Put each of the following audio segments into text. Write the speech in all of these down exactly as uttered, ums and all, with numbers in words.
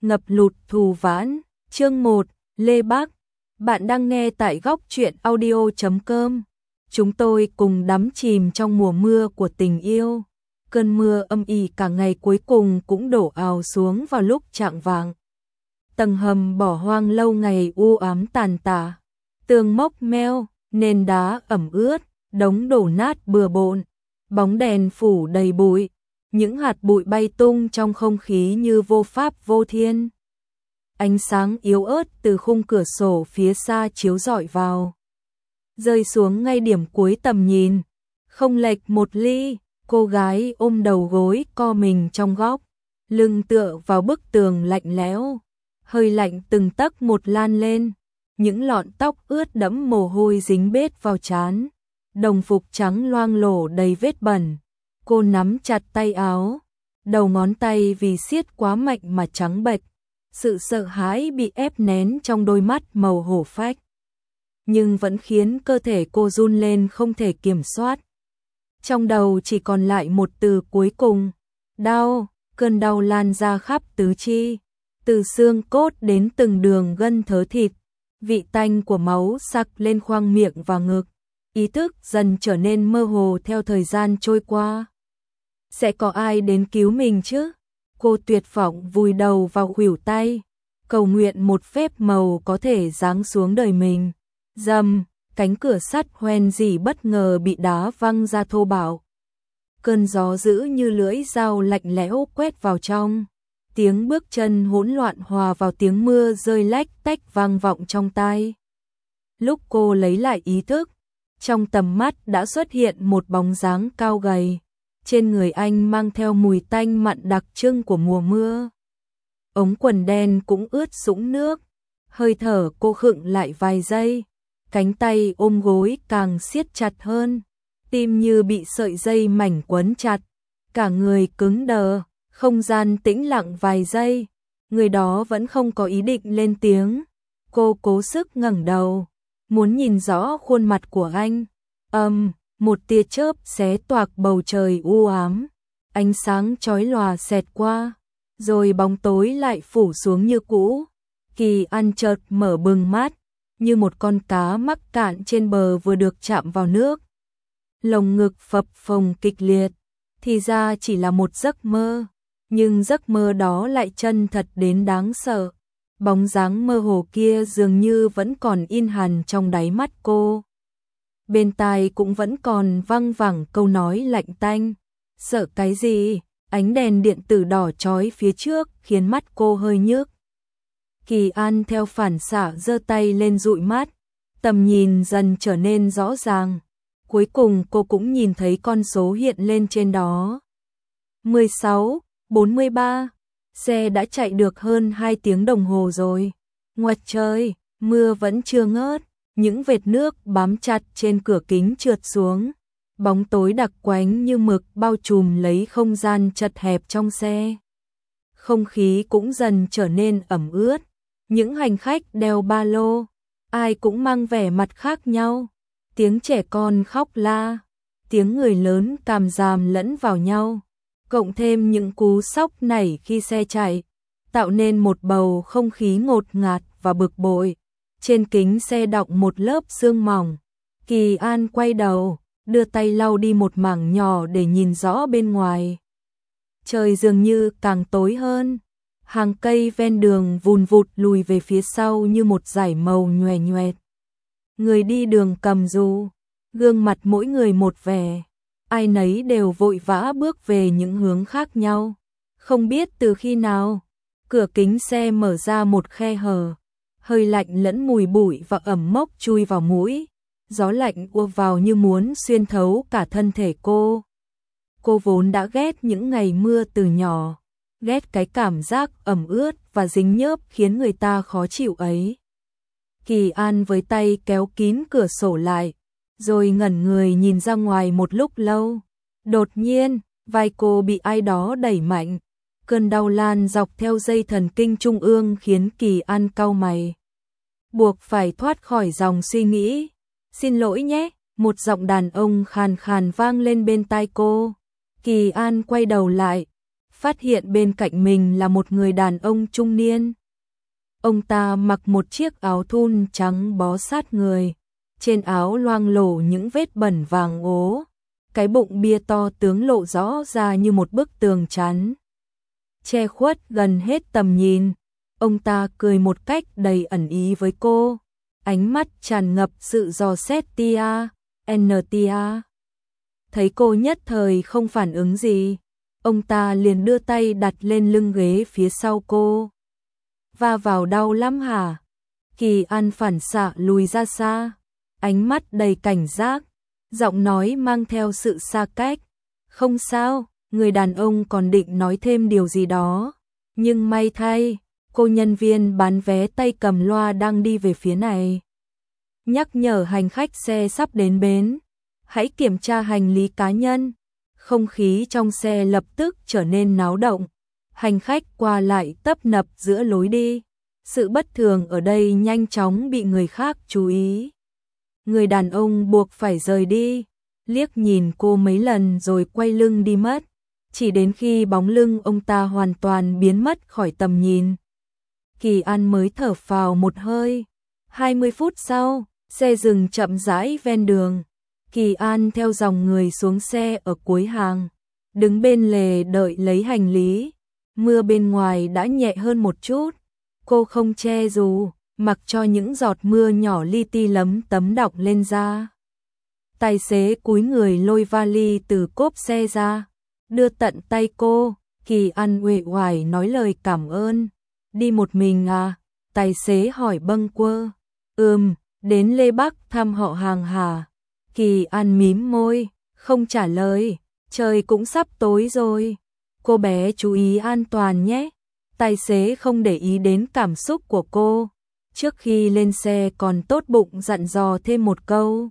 Ngập lụt thù vãn, chương một, Lê Bác. Bạn đang nghe tại góc truyện audio chấm com. Chúng tôi cùng đắm chìm trong mùa mưa của tình yêu. Cơn mưa âm ỉ cả ngày cuối cùng cũng đổ ào xuống vào lúc chạng vạng. Tầng hầm bỏ hoang lâu ngày u ám tàn tạ. Tường mốc meo, nền đá ẩm ướt, đống đổ nát bừa bộn. Bóng đèn phủ đầy bụi. Những hạt bụi bay tung trong không khí như vô pháp vô thiên. Ánh sáng yếu ớt từ khung cửa sổ phía xa chiếu rọi vào, rơi xuống ngay điểm cuối tầm nhìn. Không lệch một ly, cô gái ôm đầu gối co mình trong góc, lưng tựa vào bức tường lạnh lẽo. Hơi lạnh từng tấc một lan lên, những lọn tóc ướt đẫm mồ hôi dính bết vào trán. Đồng phục trắng loang lổ đầy vết bẩn. Cô nắm chặt tay áo, đầu ngón tay vì siết quá mạnh mà trắng bệch. Sự sợ hãi bị ép nén trong đôi mắt màu hổ phách, nhưng vẫn khiến cơ thể cô run lên không thể kiểm soát. Trong đầu chỉ còn lại một từ cuối cùng: đau. Cơn đau lan ra khắp tứ chi, từ xương cốt đến từng đường gân thớ thịt. Vị tanh của máu sặc lên khoang miệng và ngực. Ý thức dần trở nên mơ hồ theo thời gian trôi qua. Sẽ có ai đến cứu mình chứ? Cô tuyệt vọng vùi đầu vào khuỷu tay, cầu nguyện một phép màu có thể giáng xuống đời mình. Rầm, cánh cửa sắt hoen dỉ bất ngờ bị đá văng ra thô bạo. Cơn gió dữ như lưỡi dao lạnh lẽo quét vào trong. Tiếng bước chân hỗn loạn hòa vào tiếng mưa rơi lách tách vang vọng trong tai. Lúc cô lấy lại ý thức, trong tầm mắt đã xuất hiện một bóng dáng cao gầy. Trên người anh mang theo mùi tanh mặn đặc trưng của mùa mưa. Ống quần đen cũng ướt sũng nước. Hơi thở cô khựng lại vài giây. Cánh tay ôm gối càng siết chặt hơn. Tim như bị sợi dây mảnh quấn chặt. Cả người cứng đờ. Không gian tĩnh lặng vài giây. Người đó vẫn không có ý định lên tiếng. Cô cố sức ngẩng đầu, muốn nhìn rõ khuôn mặt của anh. Âm, một tia chớp xé toạc bầu trời u ám. Ánh sáng chói lòa xẹt qua, rồi bóng tối lại phủ xuống như cũ. Kỳ An chợt mở bừng mắt, như một con cá mắc cạn trên bờ vừa được chạm vào nước. Lồng ngực phập phồng kịch liệt. Thì ra chỉ là một giấc mơ, nhưng giấc mơ đó lại chân thật đến đáng sợ. Bóng dáng mơ hồ kia dường như vẫn còn in hằn trong đáy mắt cô. Bên tai cũng vẫn còn văng vẳng câu nói lạnh tanh. Sợ cái gì? Ánh đèn điện tử đỏ chói phía trước khiến mắt cô hơi nhức. Kỳ An theo phản xạ giơ tay lên dụi mắt. Tầm nhìn dần trở nên rõ ràng. Cuối cùng cô cũng nhìn thấy con số hiện lên trên đó. mười sáu, bốn mươi ba. Xe đã chạy được hơn hai tiếng đồng hồ rồi. Ngoặt trời, mưa vẫn chưa ngớt. Những vệt nước bám chặt trên cửa kính trượt xuống. Bóng tối đặc quánh như mực bao trùm lấy không gian chật hẹp trong xe. Không khí cũng dần trở nên ẩm ướt. Những hành khách đeo ba lô, ai cũng mang vẻ mặt khác nhau. Tiếng trẻ con khóc la, tiếng người lớn càm ràm lẫn vào nhau. Cộng thêm những cú sốc nảy khi xe chạy, tạo nên một bầu không khí ngột ngạt và bực bội. Trên kính xe đọng một lớp sương mỏng. Kỳ An quay đầu, đưa tay lau đi một mảng nhỏ để nhìn rõ bên ngoài. Trời dường như càng tối hơn. Hàng cây ven đường vùn vụt lùi về phía sau như một dải màu nhòe nhoẹt. Người đi đường cầm dù, gương mặt mỗi người một vẻ. Ai nấy đều vội vã bước về những hướng khác nhau. Không biết từ khi nào, cửa kính xe mở ra một khe hở. Hơi lạnh lẫn mùi bụi và ẩm mốc chui vào mũi. Gió lạnh ùa vào như muốn xuyên thấu cả thân thể cô. Cô vốn đã ghét những ngày mưa từ nhỏ. Ghét cái cảm giác ẩm ướt và dính nhớp khiến người ta khó chịu ấy. Kỳ An với tay kéo kín cửa sổ lại, rồi ngẩn người nhìn ra ngoài một lúc lâu. Đột nhiên, vai cô bị ai đó đẩy mạnh. Cơn đau lan dọc theo dây thần kinh trung ương khiến Kỳ An cau mày. Buộc phải thoát khỏi dòng suy nghĩ. Xin lỗi nhé, một giọng đàn ông khàn khàn vang lên bên tai cô. Kỳ An quay đầu lại. phát hiện bên cạnh mình là một người đàn ông trung niên. Ông ta mặc một chiếc áo thun trắng bó sát người, trên áo loang lổ những vết bẩn vàng ố, cái bụng bia to tướng lộ rõ ra như một bức tường chắn, che khuất gần hết tầm nhìn. Ông ta cười một cách đầy ẩn ý với cô, ánh mắt tràn ngập sự dò xét tia, en tia. Thấy cô nhất thời không phản ứng gì, ông ta liền đưa tay đặt lên lưng ghế phía sau cô. Va vào đau lắm hả? Kỳ An phản xạ lùi ra xa, ánh mắt đầy cảnh giác, giọng nói mang theo sự xa cách. Không sao, người đàn ông còn định nói thêm điều gì đó, nhưng may thay, cô nhân viên bán vé tay cầm loa đang đi về phía này. Nhắc nhở hành khách xe sắp đến bến, hãy kiểm tra hành lý cá nhân. Không khí trong xe lập tức trở nên náo động, hành khách qua lại tấp nập giữa lối đi. Sự bất thường ở đây nhanh chóng bị người khác chú ý. Người đàn ông buộc phải rời đi, liếc nhìn cô mấy lần rồi quay lưng đi mất, chỉ đến khi bóng lưng ông ta hoàn toàn biến mất khỏi tầm nhìn. Kỳ An mới thở phào một hơi. hai mươi phút sau, xe dừng chậm rãi ven đường. Kỳ An theo dòng người xuống xe ở cuối hàng, đứng bên lề đợi lấy hành lý. Mưa bên ngoài đã nhẹ hơn một chút, cô không che dù, mặc cho những giọt mưa nhỏ li ti lấm tấm đọng lên da. Tài xế cúi người lôi vali từ cốp xe ra, đưa tận tay cô. Kỳ An uể oải nói lời cảm ơn. Đi một mình à? Tài xế hỏi bâng quơ. Ừm, đến Lê Bắc thăm họ hàng hả? Kỳ An mím môi, không trả lời. Trời cũng sắp tối rồi, cô bé chú ý an toàn nhé. Tài xế không để ý đến cảm xúc của cô, trước khi lên xe còn tốt bụng dặn dò thêm một câu.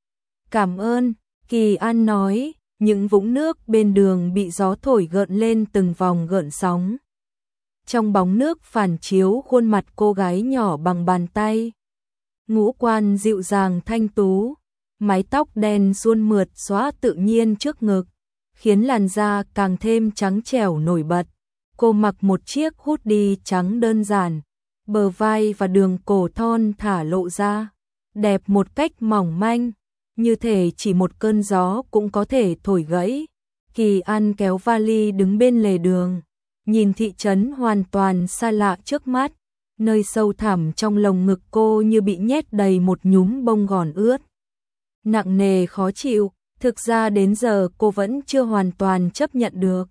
Cảm ơn, Kỳ An nói. Những vũng nước bên đường bị gió thổi gợn lên từng vòng gợn sóng. Trong bóng nước phản chiếu khuôn mặt cô gái nhỏ bằng bàn tay. Ngũ quan dịu dàng thanh tú, mái tóc đen suôn mượt xõa tự nhiên trước ngực, khiến làn da càng thêm trắng trẻo nổi bật. Cô mặc một chiếc hoodie trắng đơn giản, bờ vai và đường cổ thon thả lộ ra, đẹp một cách mỏng manh, như thể chỉ một cơn gió cũng có thể thổi gãy. Kỳ An kéo vali đứng bên lề đường, nhìn thị trấn hoàn toàn xa lạ trước mắt, nơi sâu thẳm trong lồng ngực cô như bị nhét đầy một nhúm bông gòn ướt. Nặng nề khó chịu, thực ra đến giờ cô vẫn chưa hoàn toàn chấp nhận được.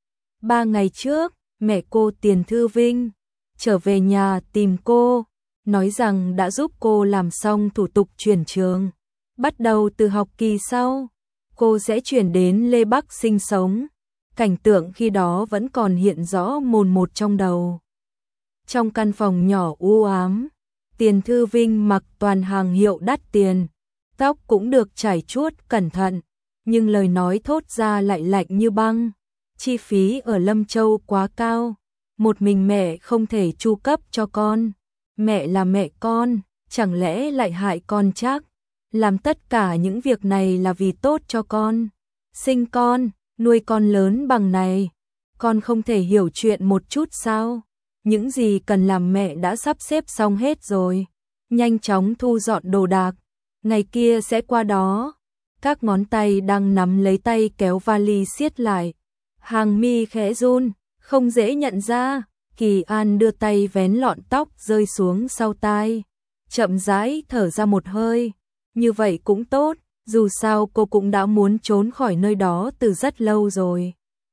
Ba ngày trước, mẹ cô Tiền Thư Vinh trở về nhà tìm cô, nói rằng đã giúp cô làm xong thủ tục chuyển trường. Bắt đầu từ học kỳ sau, cô sẽ chuyển đến Lê Bắc sinh sống. Cảnh tượng khi đó vẫn còn hiện rõ mồn một trong đầu. Trong căn phòng nhỏ u ám, Tiền Thư Vinh mặc toàn hàng hiệu đắt tiền, tóc cũng được chải chuốt cẩn thận, nhưng lời nói thốt ra lại lạnh như băng. Chi phí ở Lâm Châu quá cao, một mình mẹ không thể chu cấp cho con. Mẹ là mẹ con, chẳng lẽ lại hại con chắc? Làm tất cả những việc này là vì tốt cho con. Sinh con, nuôi con lớn bằng này, con không thể hiểu chuyện một chút sao? Những gì cần làm mẹ đã sắp xếp xong hết rồi. Nhanh chóng thu dọn đồ đạc, ngày kia sẽ qua đó. Các ngón tay đang nắm lấy tay kéo vali siết lại. Hàng mi khẽ run, không dễ nhận ra. Kỳ An đưa tay vén lọn tóc rơi xuống sau tai, chậm rãi thở ra một hơi. Như vậy cũng tốt, dù sao cô cũng đã muốn trốn khỏi nơi đó từ rất lâu rồi.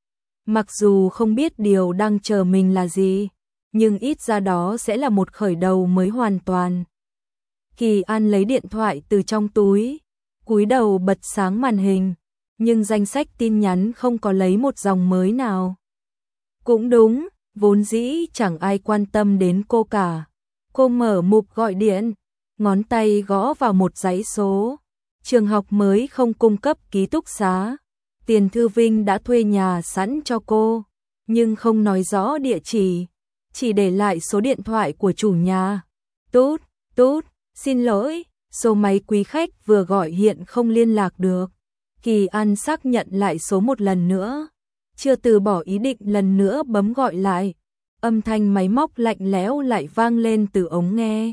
Mặc dù không biết điều đang chờ mình là gì, nhưng ít ra đó sẽ là một khởi đầu mới hoàn toàn. Kỳ An lấy điện thoại từ trong túi, cúi đầu bật sáng màn hình, nhưng danh sách tin nhắn không có lấy một dòng mới nào. Cũng đúng, vốn dĩ chẳng ai quan tâm đến cô cả. Cô mở mục gọi điện, ngón tay gõ vào một dãy số. Trường học mới không cung cấp ký túc xá. Tiền Thư Vinh đã thuê nhà sẵn cho cô, nhưng không nói rõ địa chỉ, chỉ để lại số điện thoại của chủ nhà. Tút, tút, xin lỗi, số máy quý khách vừa gọi hiện không liên lạc được. Kỳ An xác nhận lại số một lần nữa. chưa từ bỏ ý định lần nữa bấm gọi lại. Âm thanh máy móc lạnh lẽo lại vang lên từ ống nghe.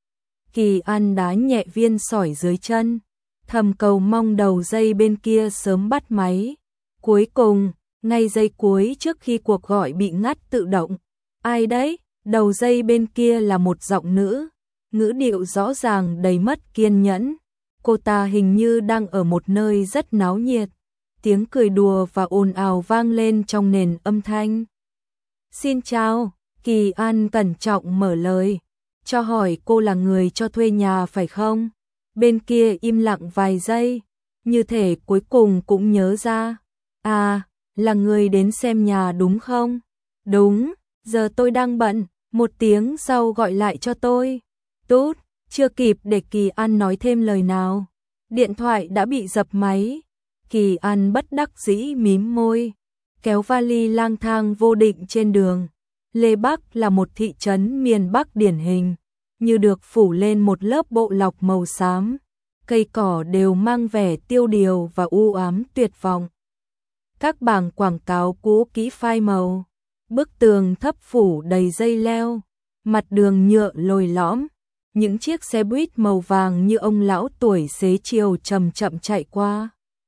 Kỳ An đá nhẹ viên sỏi dưới chân, thầm cầu mong đầu dây bên kia sớm bắt máy. Cuối cùng, ngay giây cuối trước khi cuộc gọi bị ngắt tự động. Ai đấy? Đầu dây bên kia là một giọng nữ, ngữ điệu rõ ràng đầy mất kiên nhẫn. Cô ta hình như đang ở một nơi rất náo nhiệt. Tiếng cười đùa và ồn ào vang lên trong nền âm thanh. Xin chào, Kỳ An cẩn trọng mở lời, cho hỏi cô là người cho thuê nhà phải không? Bên kia im lặng vài giây, như thể cuối cùng cũng nhớ ra. À, là người đến xem nhà đúng không? Đúng, giờ tôi đang bận, một tiếng sau gọi lại cho tôi. Tốt, chưa kịp để Kỳ An nói thêm lời nào. Điện thoại đã bị dập máy. Kỳ An bất đắc dĩ mím môi, kéo vali lang thang vô định trên đường. Lê Bắc là một thị trấn miền Bắc điển hình, như được phủ lên một lớp bộ lọc màu xám. Cây cỏ đều mang vẻ tiêu điều và u ám tuyệt vọng. Các bảng quảng cáo cũ kỹ phai màu, bức tường thấp phủ đầy dây leo, mặt đường nhựa lồi lõm. Những chiếc xe buýt màu vàng như ông lão tuổi xế chiều chậm chậm chạy qua.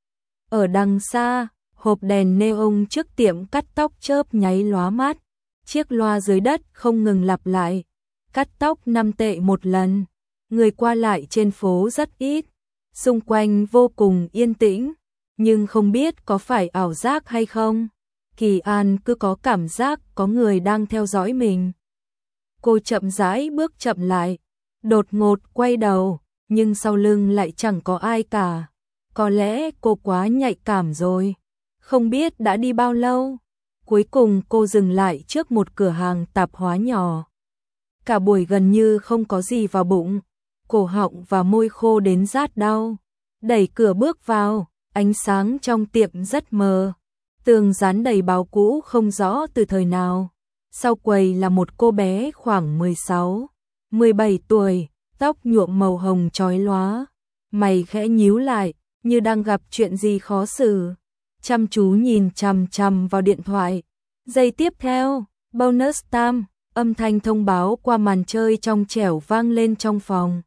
Ở đằng xa, hộp đèn neon trước tiệm cắt tóc chớp nháy lóa mắt. Chiếc loa dưới đất không ngừng lặp lại. Cắt tóc năm tệ một lần. Người qua lại trên phố rất ít. Xung quanh vô cùng yên tĩnh. Nhưng không biết có phải ảo giác hay không. Kỳ An cứ có cảm giác có người đang theo dõi mình. Cô chậm rãi bước chậm lại. Đột ngột quay đầu. Nhưng sau lưng lại chẳng có ai cả. Có lẽ cô quá nhạy cảm rồi. Không biết đã đi bao lâu. Cuối cùng cô dừng lại trước một cửa hàng tạp hóa nhỏ. Cả buổi gần như không có gì vào bụng. Cổ họng và môi khô đến rát đau. Đẩy cửa bước vào, ánh sáng trong tiệm rất mờ. Tường dán đầy báo cũ không rõ từ thời nào. Sau quầy là một cô bé khoảng mười sáu, mười bảy tuổi, tóc nhuộm màu hồng chói lóa. Mày khẽ nhíu lại, như đang gặp chuyện gì khó xử. Chăm chú nhìn chằm chằm vào điện thoại. Giây tiếp theo, bonus time, âm thanh thông báo qua màn chơi trong trẻo vang lên trong phòng.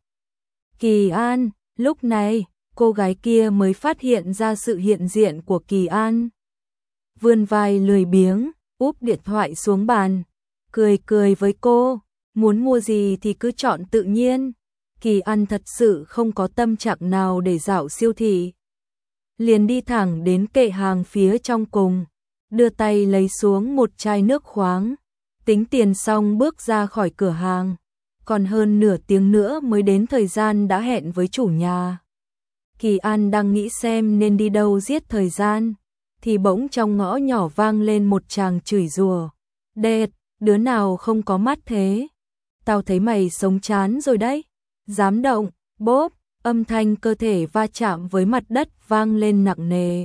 Kỳ An, lúc này, cô gái kia mới phát hiện ra sự hiện diện của Kỳ An. Vươn vai lười biếng, úp điện thoại xuống bàn, cười cười với cô, muốn mua gì thì cứ chọn tự nhiên. Kỳ An thật sự không có tâm trạng nào để dạo siêu thị. Liền đi thẳng đến kệ hàng phía trong cùng, đưa tay lấy xuống một chai nước khoáng, tính tiền xong bước ra khỏi cửa hàng. Còn hơn nửa tiếng nữa mới đến thời gian đã hẹn với chủ nhà. Kỳ An đang nghĩ xem nên đi đâu giết thời gian, thì bỗng trong ngõ nhỏ vang lên một tràng chửi rủa. Đệt, đứa nào không có mắt thế? Tao thấy mày sống chán rồi đấy. Dám động, bốp, âm thanh cơ thể va chạm với mặt đất vang lên nặng nề.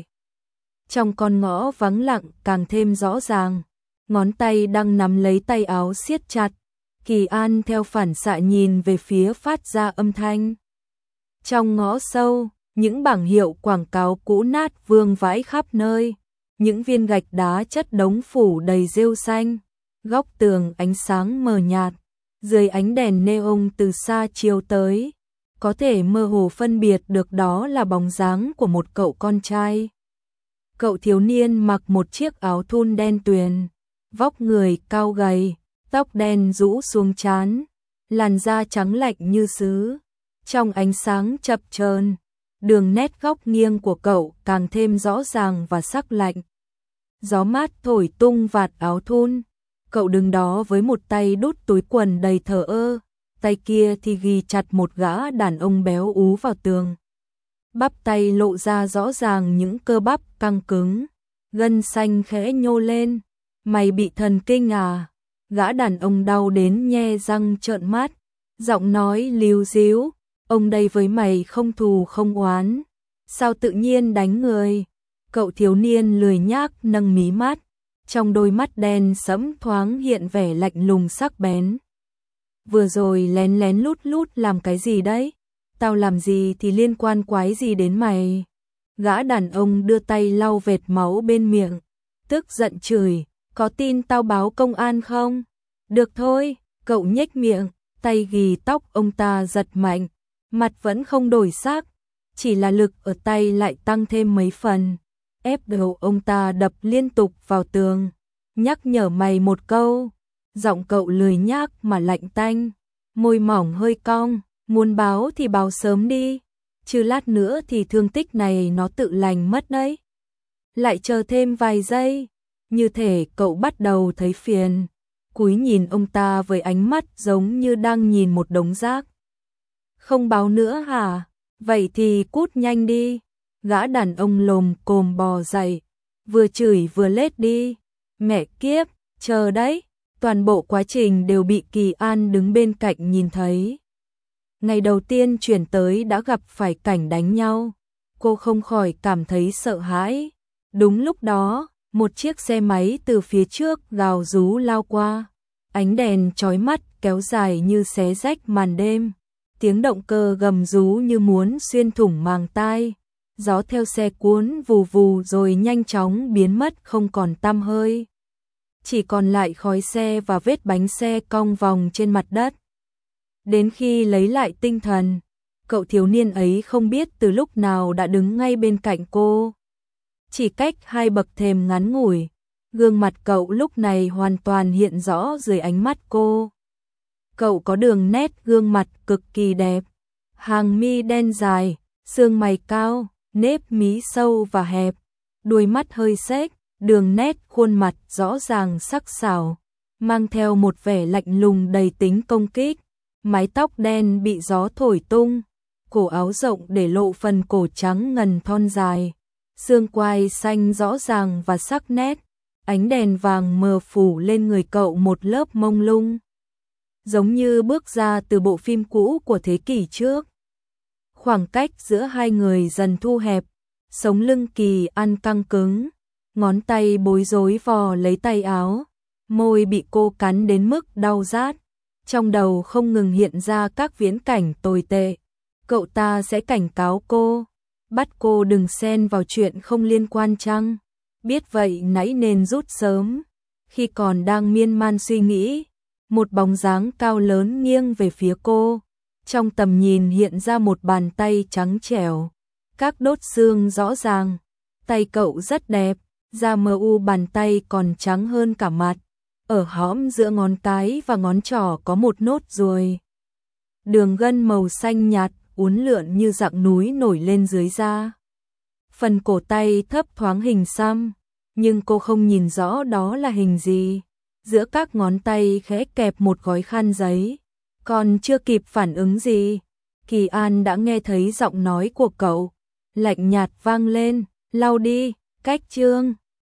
Trong con ngõ vắng lặng càng thêm rõ ràng, ngón tay đang nắm lấy tay áo siết chặt. Kỳ An theo phản xạ nhìn về phía phát ra âm thanh. Trong ngõ sâu, những bảng hiệu quảng cáo cũ nát vương vãi khắp nơi, những viên gạch đá chất đống phủ đầy rêu xanh, góc tường ánh sáng mờ nhạt, dưới ánh đèn neon từ xa chiếu tới, có thể mơ hồ phân biệt được đó là bóng dáng của một cậu con trai. Cậu thiếu niên mặc một chiếc áo thun đen tuyền, vóc người cao gầy, tóc đen rũ xuống trán, làn da trắng lạnh như sứ. Trong ánh sáng chập chờn, đường nét góc nghiêng của cậu càng thêm rõ ràng và sắc lạnh. Gió mát thổi tung vạt áo thun, cậu đứng đó với một tay đút túi quần đầy thờ ơ, tay kia thì ghi chặt một gã đàn ông béo ú vào tường. Bắp tay lộ ra rõ ràng những cơ bắp căng cứng, gân xanh khẽ nhô lên. Mày bị thần kinh à? Gã đàn ông đau đến nhe răng trợn mắt, giọng nói líu díu, ông đây với mày không thù không oán, sao tự nhiên đánh người? Cậu thiếu niên lười nhác nâng mí mắt, trong đôi mắt đen sẫm thoáng hiện vẻ lạnh lùng sắc bén. Vừa rồi lén lén lút lút làm cái gì đấy? Tao làm gì thì liên quan quái gì đến mày? Gã đàn ông đưa tay lau vệt máu bên miệng, tức giận chửi, có tin tao báo công an không? Được thôi, cậu nhếch miệng, tay ghì tóc ông ta giật mạnh, mặt vẫn không đổi sắc, chỉ là lực ở tay lại tăng thêm mấy phần, ép đầu ông ta đập liên tục vào tường, nhắc nhở mày một câu, giọng cậu lười nhác mà lạnh tanh, môi mỏng hơi cong, muốn báo thì báo sớm đi, chứ lát nữa thì thương tích này nó tự lành mất đấy. Lại chờ thêm vài giây, như thể cậu bắt đầu thấy phiền, cúi nhìn ông ta với ánh mắt giống như đang nhìn một đống rác. Không báo nữa hả? Vậy thì cút nhanh đi. Gã đàn ông lồm cồm bò dậy, vừa chửi vừa lết đi. Mẹ kiếp, chờ đấy. Toàn bộ quá trình đều bị Kỳ An đứng bên cạnh nhìn thấy. Ngày đầu tiên chuyển tới đã gặp phải cảnh đánh nhau, cô không khỏi cảm thấy sợ hãi. Đúng lúc đó, một chiếc xe máy từ phía trước gào rú lao qua, ánh đèn chói mắt kéo dài như xé rách màn đêm, tiếng động cơ gầm rú như muốn xuyên thủng màng tai, gió theo xe cuốn vù vù rồi nhanh chóng biến mất không còn tăm hơi. Chỉ còn lại khói xe và vết bánh xe cong vòng trên mặt đất. Đến khi lấy lại tinh thần, cậu thiếu niên ấy không biết từ lúc nào đã đứng ngay bên cạnh cô. Chỉ cách hai bậc thềm ngắn ngủi, gương mặt cậu lúc này hoàn toàn hiện rõ dưới ánh mắt cô. Cậu có đường nét gương mặt cực kỳ đẹp, hàng mi đen dài, xương mày cao, nếp mí sâu và hẹp, đuôi mắt hơi xếch, đường nét khuôn mặt rõ ràng sắc sảo, mang theo một vẻ lạnh lùng đầy tính công kích, mái tóc đen bị gió thổi tung, cổ áo rộng để lộ phần cổ trắng ngần thon dài, xương quai xanh rõ ràng và sắc nét, ánh đèn vàng mờ phủ lên người cậu một lớp mông lung, giống như bước ra từ bộ phim cũ của thế kỷ trước. Khoảng cách giữa hai người dần thu hẹp, sống lưng Kỳ An căng cứng, ngón tay bối rối vò lấy tay áo, môi bị cô cắn đến mức đau rát, trong đầu không ngừng hiện ra các viễn cảnh tồi tệ. Cậu ta sẽ cảnh cáo cô, bắt cô đừng xen vào chuyện không liên quan chăng? Biết vậy nãy nên rút sớm. Khi còn đang miên man suy nghĩ, một bóng dáng cao lớn nghiêng về phía cô, trong tầm nhìn hiện ra một bàn tay trắng trẻo, các đốt xương rõ ràng, tay cậu rất đẹp, da mờ u bàn tay còn trắng hơn cả mặt, ở hõm giữa ngón cái và ngón trỏ có một nốt ruồi. Đường gân màu xanh nhạt uốn lượn như dặng núi nổi lên dưới da. Phần cổ tay thấp thoáng hình xăm, nhưng cô không nhìn rõ đó là hình gì. Giữa các ngón tay khẽ kẹp một gói khăn giấy. Còn chưa kịp phản ứng gì, Kỳ An đã nghe thấy giọng nói của cậu, lạnh nhạt vang lên, lau đi, cách trương.